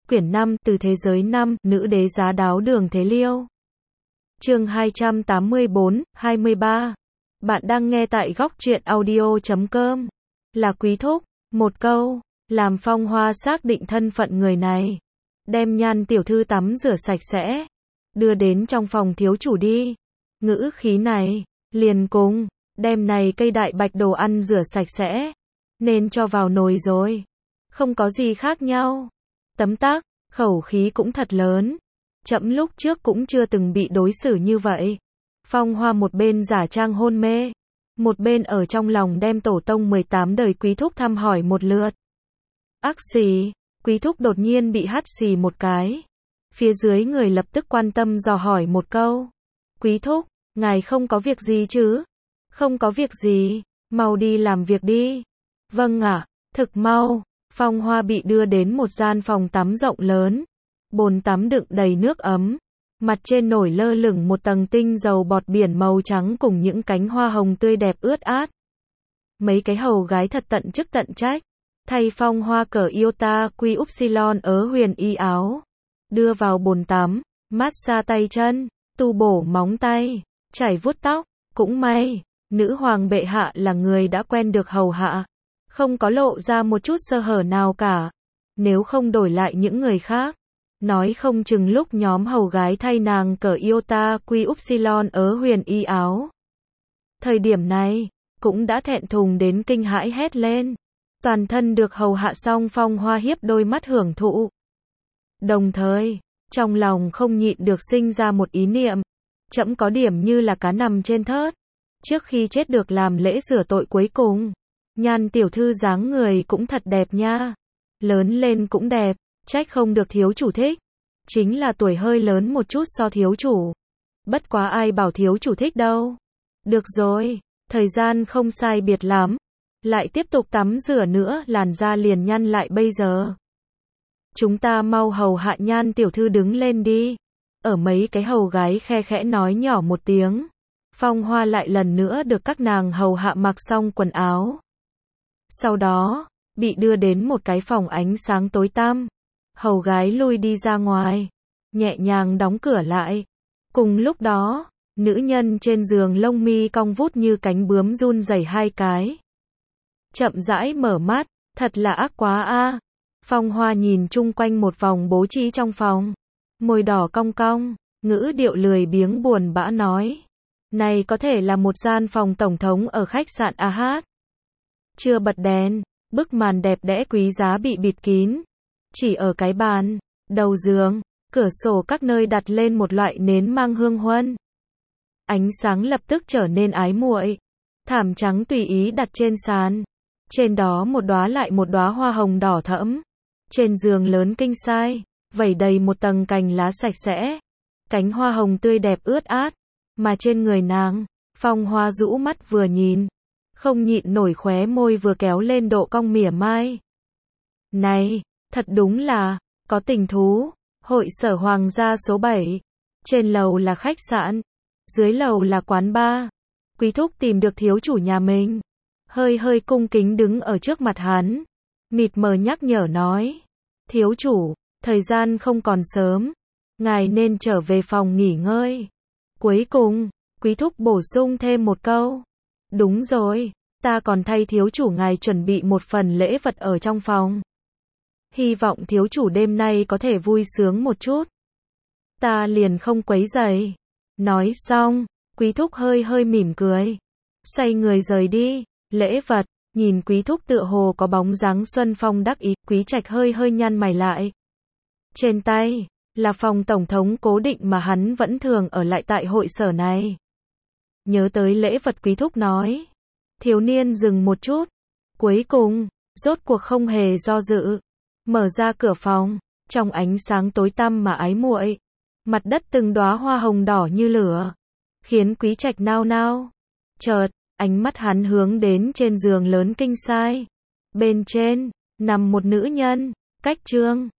quyển 5, từ thế giới 5, nữ đế giá đáo Đường Thế Liêu. Chương 284, 23. Bạn đang nghe tại góc truyện audio.com. Là Quý Thúc. Một câu, làm Phong Hoa xác định thân phận người này. Đem Nhan tiểu thư tắm rửa sạch sẽ. Đưa đến trong phòng thiếu chủ đi. Ngữ khí này, liền cùng, đem này cây đại bạch đồ ăn rửa sạch sẽ. Nên cho vào nồi rồi. Không có gì khác nhau. Tấm tắc, khẩu khí cũng thật lớn. Trẫm lúc trước cũng chưa từng bị đối xử như vậy. Phong Hoa một bên giả trang hôn mê, một bên ở trong lòng đem tổ tông 18 đời Quý Thúc thăm hỏi một lượt. Ác xì, Quý Thúc đột nhiên bị hắt xì một cái. Phía dưới người lập tức quan tâm dò hỏi một câu. Quý Thúc, ngài không có việc gì chứ? Không có việc gì, mau đi làm việc đi. Vâng ạ, thực mau. Phong Hoa bị đưa đến một gian phòng tắm rộng lớn. Bồn tắm đựng đầy nước ấm. Mặt trên nổi lơ lửng một tầng tinh dầu bọt biển màu trắng cùng những cánh hoa hồng tươi đẹp ướt át. Mấy cái hầu gái thật tận chức tận trách. Thay Phong Hoa cởi iota quy upsilon ớ huyền y áo. Đưa vào bồn tắm, massage tay chân, tu bổ móng tay, chải vuốt tóc. Cũng may, nữ hoàng bệ hạ là người đã quen được hầu hạ. Không có lộ ra một chút sơ hở nào cả. Nếu không đổi lại những người khác, nói không chừng lúc nhóm hầu gái thay nàng cởi iota quy upsilon ớ huyền y áo. Thời điểm này, cũng đã thẹn thùng đến kinh hãi hét lên. Toàn thân được hầu hạ xong Phong Hoa hiếp đôi mắt hưởng thụ. Đồng thời, trong lòng không nhịn được sinh ra một ý niệm. Trẫm có điểm như là cá nằm trên thớt. Trước khi chết được làm lễ rửa tội cuối cùng. Nhan tiểu thư dáng người cũng thật đẹp nha. Lớn lên cũng đẹp, trách không được thiếu chủ thích. Chính là tuổi hơi lớn một chút so thiếu chủ. Bất quá ai bảo thiếu chủ thích đâu. Được rồi, thời gian không sai biệt lắm. Lại tiếp tục tắm rửa nữa, làn da liền nhăn lại bây giờ. Chúng ta mau hầu hạ Nhan tiểu thư đứng lên đi. Ở mấy cái hầu gái khe khẽ nói nhỏ một tiếng. Phong Hoa lại lần nữa được các nàng hầu hạ mặc xong quần áo. Sau đó, bị đưa đến một cái phòng ánh sáng tối tăm. Hầu gái lui đi ra ngoài, nhẹ nhàng đóng cửa lại. Cùng lúc đó, nữ nhân trên giường lông mi cong vút như cánh bướm run rẩy hai cái. Chậm rãi mở mắt, thật là ác quá a. Phong Hoa nhìn chung quanh một vòng bố trí trong phòng. Môi đỏ cong cong, ngữ điệu lười biếng buồn bã nói. Này có thể là một gian phòng tổng thống ở khách sạn AH. Chưa bật đèn, bức màn đẹp đẽ quý giá bị bịt kín. Chỉ ở cái bàn, đầu giường, cửa sổ các nơi đặt lên một loại nến mang hương huân. Ánh sáng lập tức trở nên ái muội. Thảm trắng tùy ý đặt trên sàn. Trên đó một đóa lại một đóa hoa hồng đỏ thẫm. Trên giường lớn king size, vẩy đầy một tầng cành lá sạch sẽ. Cánh hoa hồng tươi đẹp ướt át. Mà trên người nàng, Phong Hoa rũ mắt vừa nhìn. Không nhịn nổi khóe môi vừa kéo lên độ cong mỉa mai. Này, thật đúng là, có tình thú. Hội sở hoàng gia số 7. Trên lầu là khách sạn. Dưới lầu là quán bar. Quý Thúc tìm được thiếu chủ nhà mình. Hơi cung kính đứng ở trước mặt hắn. Mịt mờ nhắc nhở nói. Thiếu chủ, thời gian không còn sớm. Ngài nên trở về phòng nghỉ ngơi. Cuối cùng, Quý Thúc bổ sung thêm một câu. Đúng rồi, ta còn thay thiếu chủ ngài chuẩn bị một phần lễ vật ở trong phòng. Hy vọng thiếu chủ đêm nay có thể vui sướng một chút. Ta liền không quấy rầy. Nói xong, Quý Thúc hơi mỉm cười. Xoay người rời đi. Lễ vật, nhìn Quý Thúc tựa hồ có bóng dáng xuân phong đắc ý. Quý Trạch hơi nhăn mày lại. Trên tay, là phòng tổng thống cố định mà hắn vẫn thường ở lại tại hội sở này. Nhớ tới lễ vật Quý Thúc nói. Thiếu niên dừng một chút. Cuối cùng, rốt cuộc không hề do dự. Mở ra cửa phòng, trong ánh sáng tối tăm mà ái muội. Mặt đất từng đóa hoa hồng đỏ như lửa. Khiến Quý Trạch nao nao. Chợt, ánh mắt hắn hướng đến trên giường lớn king size. Bên trên, nằm một nữ nhân, cách trương.